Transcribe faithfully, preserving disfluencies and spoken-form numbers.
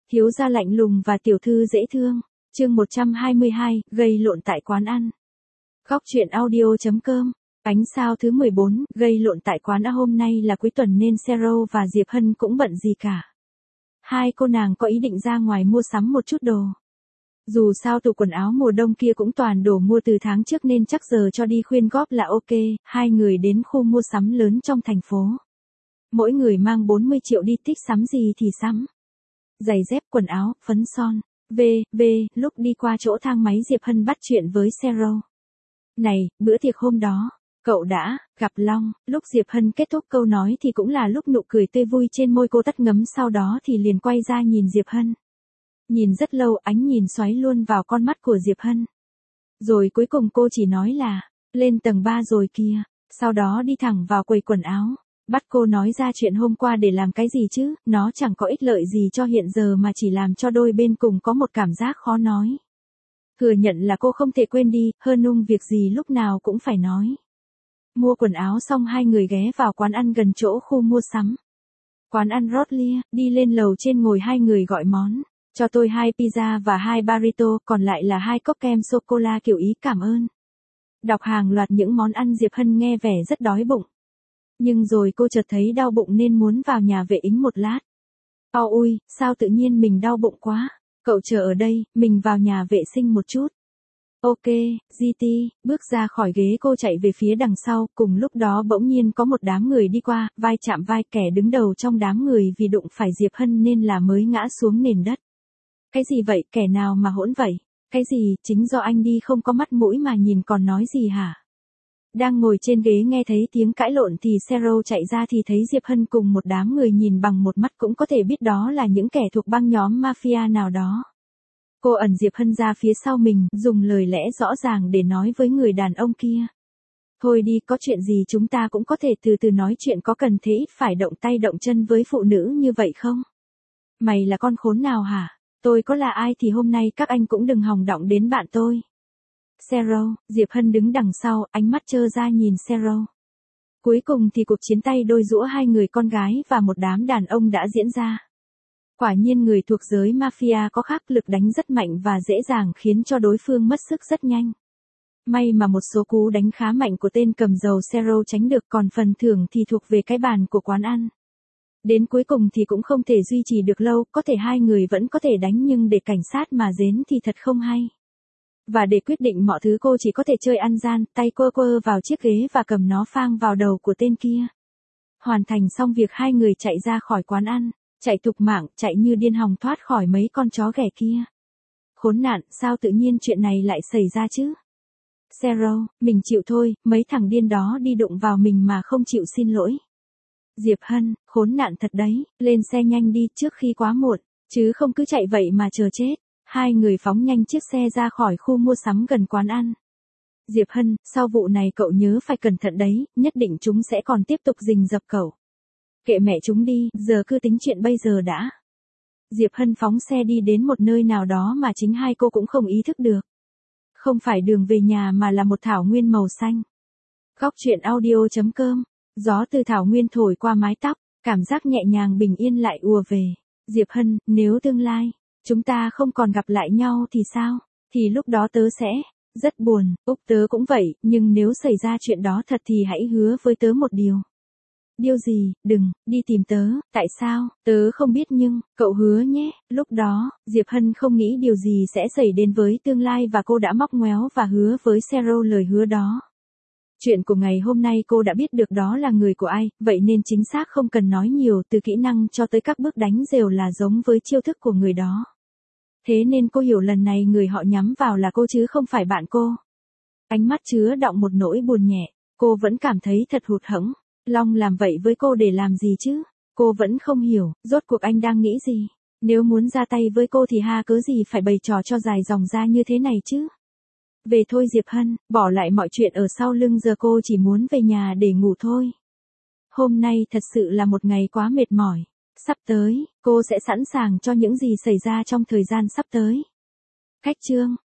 Thiếu gia lạnh lùng và tiểu thư dễ thương. Chương một trăm hai mươi hai, gây lộn tại quán ăn. Góc truyện audio.com. Ánh sao thứ mười bốn, gây lộn tại quán ăn. Hôm nay là cuối tuần nên Sero và Diệp Hân cũng bận gì cả. Hai cô nàng có ý định ra ngoài mua sắm một chút đồ. Dù sao tủ quần áo mùa đông kia cũng toàn đồ mua từ tháng trước nên chắc giờ cho đi khuyên góp là ok. Hai người đến khu mua sắm lớn trong thành phố. Mỗi người mang bốn mươi triệu đi, thích sắm gì thì sắm. Giày dép, quần áo, phấn son. V, V, lúc đi qua chỗ thang máy Diệp Hân bắt chuyện với Sero. Này, bữa tiệc hôm đó, cậu đã gặp Long. Lúc Diệp Hân kết thúc câu nói thì cũng là lúc nụ cười tươi vui trên môi cô tắt ngấm, sau đó thì liền quay ra nhìn Diệp Hân. Nhìn rất lâu, ánh nhìn xoáy luôn vào con mắt của Diệp Hân. Rồi cuối cùng cô chỉ nói là, lên tầng ba rồi kìa, sau đó đi thẳng vào quầy quần áo. Bắt cô nói ra chuyện hôm qua để làm cái gì chứ, nó chẳng có ích lợi gì cho hiện giờ mà chỉ làm cho đôi bên cùng có một cảm giác khó nói. Thừa nhận là cô không thể quên đi, hơn nung việc gì lúc nào cũng phải nói. Mua quần áo xong hai người ghé vào quán ăn gần chỗ khu mua sắm. Quán ăn Rotlia, đi lên lầu trên ngồi hai người gọi món. Cho tôi hai pizza và hai burrito, còn lại là hai cốc kem sô-cô-la kiểu Ý, cảm ơn. Đọc hàng loạt những món ăn Diệp Hân nghe vẻ rất đói bụng. Nhưng rồi cô chợt thấy đau bụng nên muốn vào nhà vệ ính một lát. Ôi ui, sao tự nhiên mình đau bụng quá. Cậu chờ ở đây, mình vào nhà vệ sinh một chút. Ok, giê tê, bước ra khỏi ghế cô chạy về phía đằng sau, cùng lúc đó bỗng nhiên có một đám người đi qua, vai chạm vai, kẻ đứng đầu trong đám người vì đụng phải Diệp Hân nên là mới ngã xuống nền đất. Cái gì vậy, kẻ nào mà hỗn vậy? Cái gì, chính do anh đi không có mắt mũi mà nhìn còn nói gì hả? Đang ngồi trên ghế nghe thấy tiếng cãi lộn thì Sero chạy ra thì thấy Diệp Hân cùng một đám người, nhìn bằng một mắt cũng có thể biết đó là những kẻ thuộc băng nhóm mafia nào đó. Cô ẩn Diệp Hân ra phía sau mình, dùng lời lẽ rõ ràng để nói với người đàn ông kia. Thôi đi, có chuyện gì chúng ta cũng có thể từ từ nói chuyện, có cần thế ít phải động tay động chân với phụ nữ như vậy không? Mày là con khốn nào hả? Tôi có là ai thì hôm nay các anh cũng đừng hòng động đến bạn tôi. Sero, Diệp Hân đứng đằng sau, ánh mắt trơ ra nhìn Sero. Cuối cùng thì cuộc chiến tay đôi giữa hai người con gái và một đám đàn ông đã diễn ra. Quả nhiên người thuộc giới mafia có khác, lực đánh rất mạnh và dễ dàng khiến cho đối phương mất sức rất nhanh. May mà một số cú đánh khá mạnh của tên cầm dầu Sero tránh được, còn phần thưởng thì thuộc về cái bàn của quán ăn. Đến cuối cùng thì cũng không thể duy trì được lâu, có thể hai người vẫn có thể đánh nhưng để cảnh sát mà dến thì thật không hay. Và để quyết định mọi thứ cô chỉ có thể chơi ăn gian, tay quơ quơ vào chiếc ghế và cầm nó phang vào đầu của tên kia. Hoàn thành xong việc hai người chạy ra khỏi quán ăn, chạy thục mạng, chạy như điên hòng thoát khỏi mấy con chó ghẻ kia. Khốn nạn, sao tự nhiên chuyện này lại xảy ra chứ? Sero, mình chịu thôi, mấy thằng điên đó đi đụng vào mình mà không chịu xin lỗi. Diệp Hân, khốn nạn thật đấy, lên xe nhanh đi trước khi quá muộn, chứ không cứ chạy vậy mà chờ chết. Hai người phóng nhanh chiếc xe ra khỏi khu mua sắm gần quán ăn. Diệp Hân, sau vụ này cậu nhớ phải cẩn thận đấy, nhất định chúng sẽ còn tiếp tục rình rập cậu. Kệ mẹ chúng đi, giờ cứ tính chuyện bây giờ đã. Diệp Hân phóng xe đi đến một nơi nào đó mà chính hai cô cũng không ý thức được. Không phải đường về nhà mà là một thảo nguyên màu xanh. Góc truyện audio.com. Gió từ thảo nguyên thổi qua mái tóc, cảm giác nhẹ nhàng bình yên lại ùa về. Diệp Hân, nếu tương lai chúng ta không còn gặp lại nhau thì sao? Thì lúc đó tớ sẽ rất buồn. Úc, tớ cũng vậy, nhưng nếu xảy ra chuyện đó thật thì hãy hứa với tớ một điều. Điều gì? Đừng đi tìm tớ. Tại sao? Tớ không biết nhưng cậu hứa nhé. Lúc đó, Diệp Hân không nghĩ điều gì sẽ xảy đến với tương lai và cô đã móc ngoéo và hứa với Sero lời hứa đó. Chuyện của ngày hôm nay cô đã biết được đó là người của ai, vậy nên chính xác không cần nói nhiều, từ kỹ năng cho tới các bước đánh đều là giống với chiêu thức của người đó. Thế nên cô hiểu lần này người họ nhắm vào là cô chứ không phải bạn cô. Ánh mắt chứa đọng một nỗi buồn nhẹ, cô vẫn cảm thấy thật hụt hẫng. Long làm vậy với cô để làm gì chứ? Cô vẫn không hiểu, rốt cuộc anh đang nghĩ gì? Nếu muốn ra tay với cô thì ha cớ gì phải bày trò cho dài dòng ra như thế này chứ? Về thôi Diệp Hân, bỏ lại mọi chuyện ở sau lưng, giờ cô chỉ muốn về nhà để ngủ thôi. Hôm nay thật sự là một ngày quá mệt mỏi. Sắp tới, cô sẽ sẵn sàng cho những gì xảy ra trong thời gian sắp tới. Cách chương